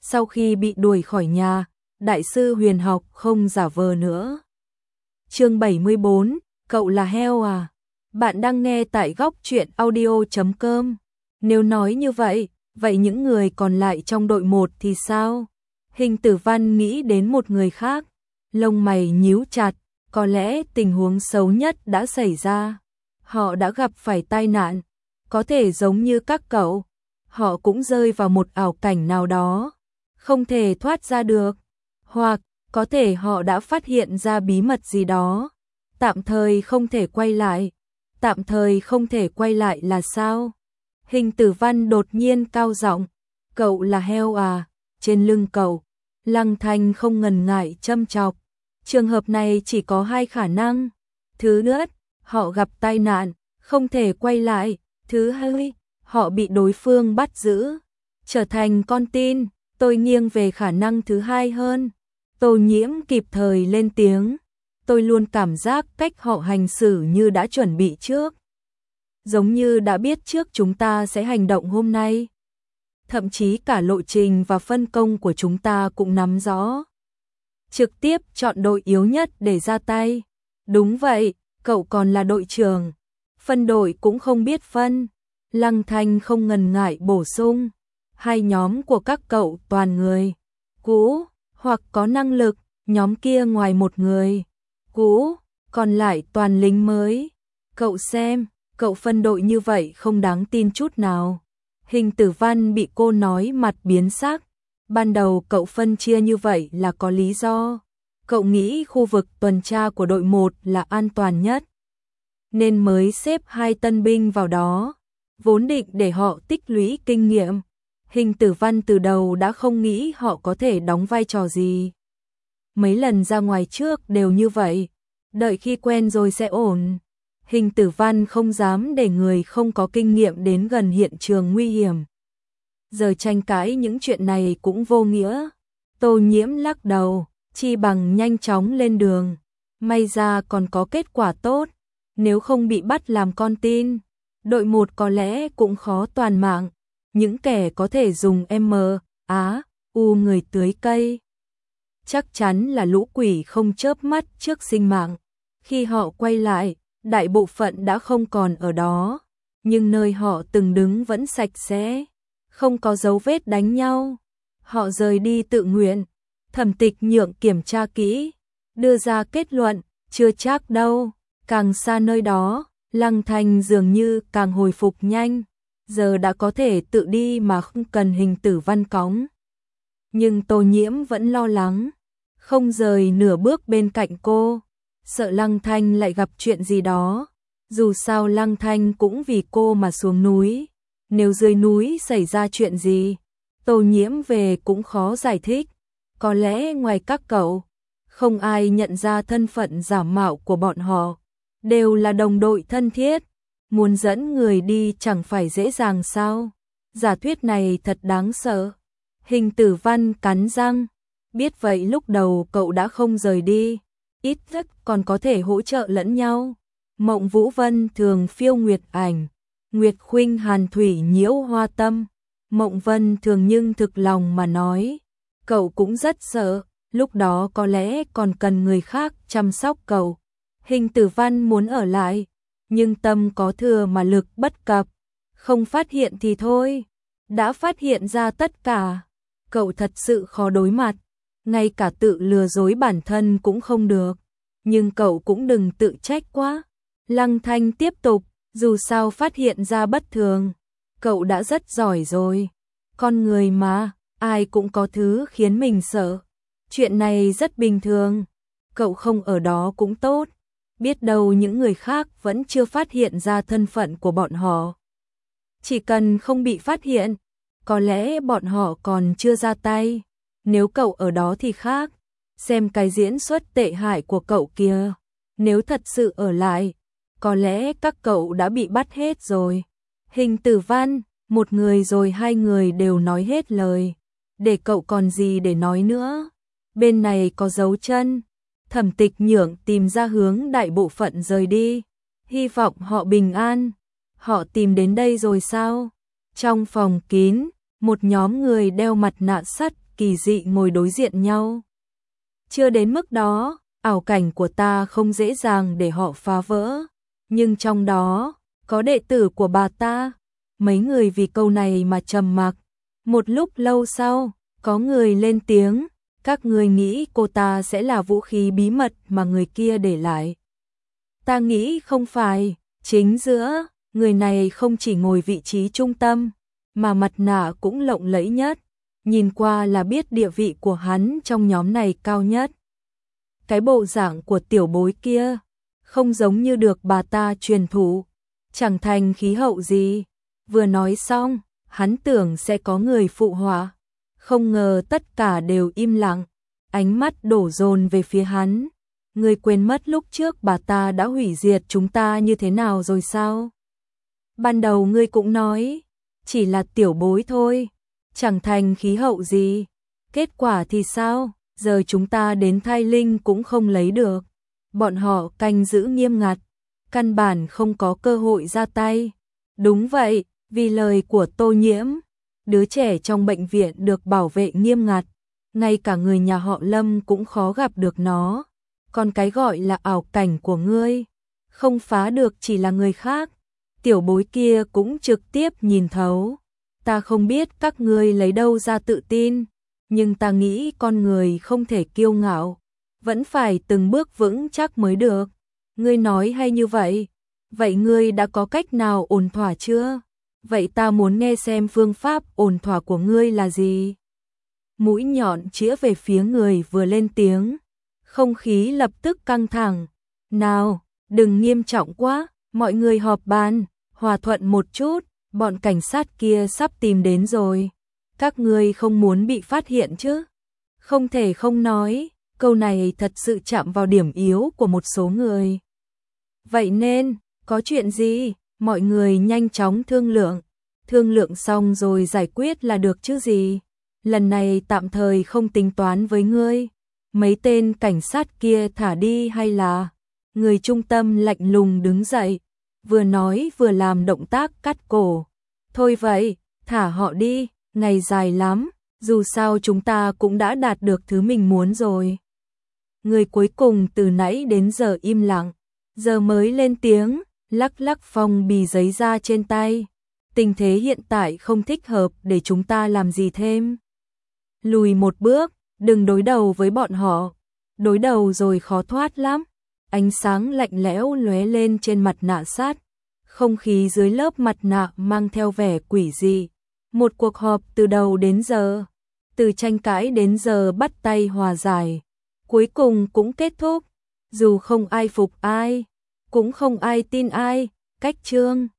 Sau khi bị đuổi khỏi nhà, đại sư huyền học không giả vờ nữa. Chương 74, cậu là heo à? Bạn đang nghe tại góc truyện audio.com. Nếu nói như vậy, vậy những người còn lại trong đội 1 thì sao? Hình Tử Văn nghĩ đến một người khác, lông mày nhíu chặt, có lẽ tình huống xấu nhất đã xảy ra. Họ đã gặp phải tai nạn, có thể giống như các cậu, họ cũng rơi vào một ảo cảnh nào đó, không thể thoát ra được, hoặc có thể họ đã phát hiện ra bí mật gì đó, tạm thời không thể quay lại. Tạm thời không thể quay lại là sao? Hình Tử Văn đột nhiên cao giọng, cậu là heo à? Trên lưng cậu, Lăng Thanh không ngần ngại châm chọc. Trường hợp này chỉ có hai khả năng. Thứ nhất, họ gặp tai nạn, không thể quay lại. Thứ hai, họ bị đối phương bắt giữ, trở thành con tin. Tôi nghiêng về khả năng thứ hai hơn. Tô Nhiễm kịp thời lên tiếng. Tôi luôn cảm giác cách họ hành xử như đã chuẩn bị trước. Giống như đã biết trước chúng ta sẽ hành động hôm nay. Thậm chí cả lộ trình và phân công của chúng ta cũng nắm rõ. Trực tiếp chọn đội yếu nhất để ra tay. Đúng vậy, cậu còn là đội trưởng. Phân đội cũng không biết phân. Lăng Thanh không ngần ngại bổ sung. Hai nhóm của các cậu toàn người cũ hoặc có năng lực, nhóm kia ngoài một người cũ, còn lại toàn lính mới. Cậu xem, cậu phân đội như vậy không đáng tin chút nào. Hình Tử Văn bị cô nói mặt biến sắc. Ban đầu cậu phân chia như vậy là có lý do. Cậu nghĩ khu vực tuần tra của đội 1 là an toàn nhất, nên mới xếp 2 tân binh vào đó, vốn định để họ tích lũy kinh nghiệm. Hình Tử Văn từ đầu đã không nghĩ họ có thể đóng vai trò gì. Mấy lần ra ngoài trước đều như vậy, đợi khi quen rồi sẽ ổn. Hình Tử Văn không dám để người không có kinh nghiệm đến gần hiện trường nguy hiểm. Giờ tranh cãi những chuyện này cũng vô nghĩa. Tô Nhiễm lắc đầu, chi bằng nhanh chóng lên đường. May ra còn có kết quả tốt, nếu không bị bắt làm con tin, đội 1 có lẽ cũng khó toàn mạng. Những kẻ có thể dùng U người tưới cây, chắc chắn là lũ quỷ không chớp mắt trước sinh mạng. Khi họ quay lại, đại bộ phận đã không còn ở đó, nhưng nơi họ từng đứng vẫn sạch sẽ, không có dấu vết đánh nhau. Họ rời đi tự nguyện. Thẩm Tịch Nhượng kiểm tra kỹ, đưa ra kết luận, chưa chắc đâu. Càng xa nơi đó, Lăng Thanh dường như càng hồi phục nhanh, giờ đã có thể tự đi mà không cần Hình Tử Văn cõng. Nhưng Tô Nhiễm vẫn lo lắng, không rời nửa bước bên cạnh cô, sợ Lăng Thanh lại gặp chuyện gì đó. Dù sao Lăng Thanh cũng vì cô mà xuống núi, nếu dưới núi xảy ra chuyện gì, Tô Nhiễm về cũng khó giải thích. Có lẽ ngoài các cậu, không ai nhận ra thân phận giả mạo của bọn họ, đều là đồng đội thân thiết, muốn dẫn người đi chẳng phải dễ dàng sao? Giả thuyết này thật đáng sợ. Hình Tử Văn cắn răng, biết vậy lúc đầu cậu đã không rời đi, ít nhất còn có thể hỗ trợ lẫn nhau. Mộng Vũ Vân thường phiêu nguyệt ảnh, Nguyệt Khuynh hàn thủy nhiễu hoa tâm. Mộng Vân thường nhưng thực lòng mà nói, cậu cũng rất sợ, lúc đó có lẽ còn cần người khác chăm sóc cậu. Hình Tử Văn muốn ở lại, nhưng tâm có thừa mà lực bất cập, không phát hiện thì thôi, đã phát hiện ra tất cả. Cậu thật sự khó đối mặt, ngay cả tự lừa dối bản thân cũng không được, nhưng cậu cũng đừng tự trách quá. Lăng Thanh tiếp tục, dù sao phát hiện ra bất thường, cậu đã rất giỏi rồi. Con người mà, ai cũng có thứ khiến mình sợ. Chuyện này rất bình thường, cậu không ở đó cũng tốt. Biết đâu những người khác vẫn chưa phát hiện ra thân phận của bọn họ. Chỉ cần không bị phát hiện, có lẽ bọn họ còn chưa ra tay. Nếu cậu ở đó thì khác, xem cái diễn xuất tệ hại của cậu kia. Nếu thật sự ở lại, có lẽ các cậu đã bị bắt hết rồi. Hình Tử Văn, một người rồi hai người đều nói hết lời, để cậu còn gì để nói nữa. Bên này có dấu chân. Thẩm Tịch Nhượng tìm ra hướng đại bộ phận rời đi, hy vọng họ bình an. Họ tìm đến đây rồi sao? Trong phòng kín, một nhóm người đeo mặt nạ sắt kỳ dị ngồi đối diện nhau. Chưa đến mức đó, ảo cảnh của ta không dễ dàng để họ phá vỡ, nhưng trong đó có đệ tử của bà ta. Mấy người vì câu này mà trầm mặc. Một lúc lâu sau, có người lên tiếng, các ngươi nghĩ cô ta sẽ là vũ khí bí mật mà người kia để lại. Ta nghĩ không phải, chính giữa, người này không chỉ ngồi vị trí trung tâm, mà mặt nạ cũng lộng lẫy nhất, nhìn qua là biết địa vị của hắn trong nhóm này cao nhất. Cái bộ dạng của tiểu bối kia, không giống như được bà ta truyền thụ, chẳng thành khí hậu gì. Vừa nói xong, hắn tưởng sẽ có người phụ họa, không ngờ tất cả đều im lặng, ánh mắt đổ dồn về phía hắn. Ngươi quên mất lúc trước bà ta đã hủy diệt chúng ta như thế nào rồi sao? Ban đầu ngươi cũng nói, chỉ là tiểu bối thôi, chẳng thành khí hậu gì. Kết quả thì sao? Giờ chúng ta đến Thai Linh cũng không lấy được. Bọn họ canh giữ nghiêm ngặt, căn bản không có cơ hội ra tay. Đúng vậy, vì lời của Tô Nhiễm, đứa trẻ trong bệnh viện được bảo vệ nghiêm ngặt, ngay cả người nhà họ Lâm cũng khó gặp được nó. Còn cái gọi là ảo cảnh của ngươi, không phá được chỉ là người khác. Tiểu bối kia cũng trực tiếp nhìn thấu. Ta không biết các ngươi lấy đâu ra tự tin, nhưng ta nghĩ con người không thể kiêu ngạo, vẫn phải từng bước vững chắc mới được. Ngươi nói hay như vậy, vậy ngươi đã có cách nào ổn thỏa chưa? Vậy ta muốn nghe xem phương pháp ổn thỏa của ngươi là gì? Mũi nhọn chĩa về phía người vừa lên tiếng, không khí lập tức căng thẳng. Nào, đừng nghiêm trọng quá, mọi người họp bàn, hòa thuận một chút, bọn cảnh sát kia sắp tìm đến rồi. Các ngươi không muốn bị phát hiện chứ? Không thể không nói, câu này thật sự chạm vào điểm yếu của một số người. Vậy nên, có chuyện gì? Mọi người nhanh chóng thương lượng xong rồi giải quyết là được chứ gì. Lần này tạm thời không tính toán với ngươi. Mấy tên cảnh sát kia thả đi hay là? Người trung tâm lạnh lùng đứng dậy, vừa nói vừa làm động tác cắt cổ. Thôi vậy, thả họ đi, ngày dài lắm, dù sao chúng ta cũng đã đạt được thứ mình muốn rồi. Người cuối cùng từ nãy đến giờ im lặng, giờ mới lên tiếng, lắc lắc phong bì giấy ra trên tay. Tình thế hiện tại không thích hợp để chúng ta làm gì thêm. Lùi một bước, đừng đối đầu với bọn họ. Đối đầu rồi khó thoát lắm. Ánh sáng lạnh lẽo lóe lên trên mặt nạ sát. Không khí dưới lớp mặt nạ mang theo vẻ quỷ dị. Một cuộc họp từ đầu đến giờ, từ tranh cãi đến giờ bắt tay hòa giải, cuối cùng cũng kết thúc. Dù không ai phục ai, cũng không ai tin ai, cách chương